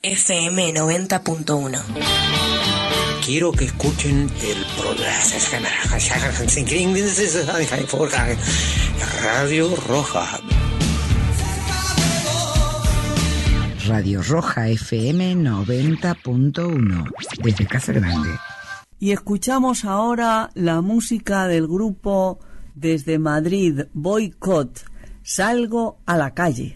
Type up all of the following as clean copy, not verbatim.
FM 90.1. Quiero que escuchen el programa Radio Roja. Radio Roja FM 90.1 desde Casa Grande. Y escuchamos ahora la música del grupo desde Madrid, Boicot, Salgo a la calle.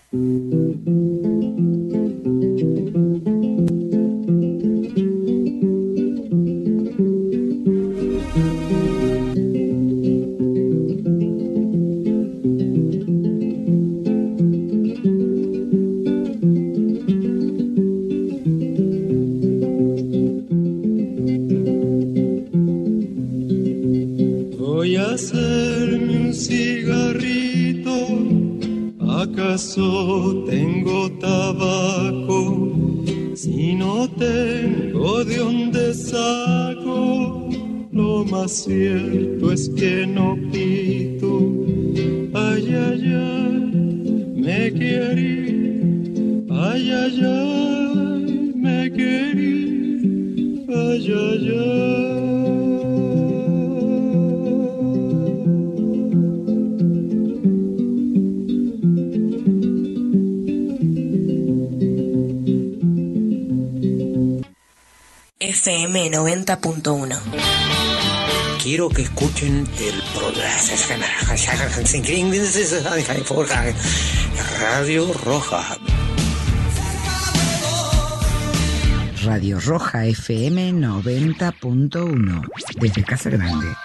¿Acaso tengo tabaco? Si no tengo, ¿de dónde saco? Lo más cierto es que no pito. Ay, ay, ay, me querí. Ay, ay, ay, me querí. Ay, ay, ay. FM 90.1. Quiero que escuchen el programa Radio Roja. Radio Roja FM 90.1 desde Casa Grande.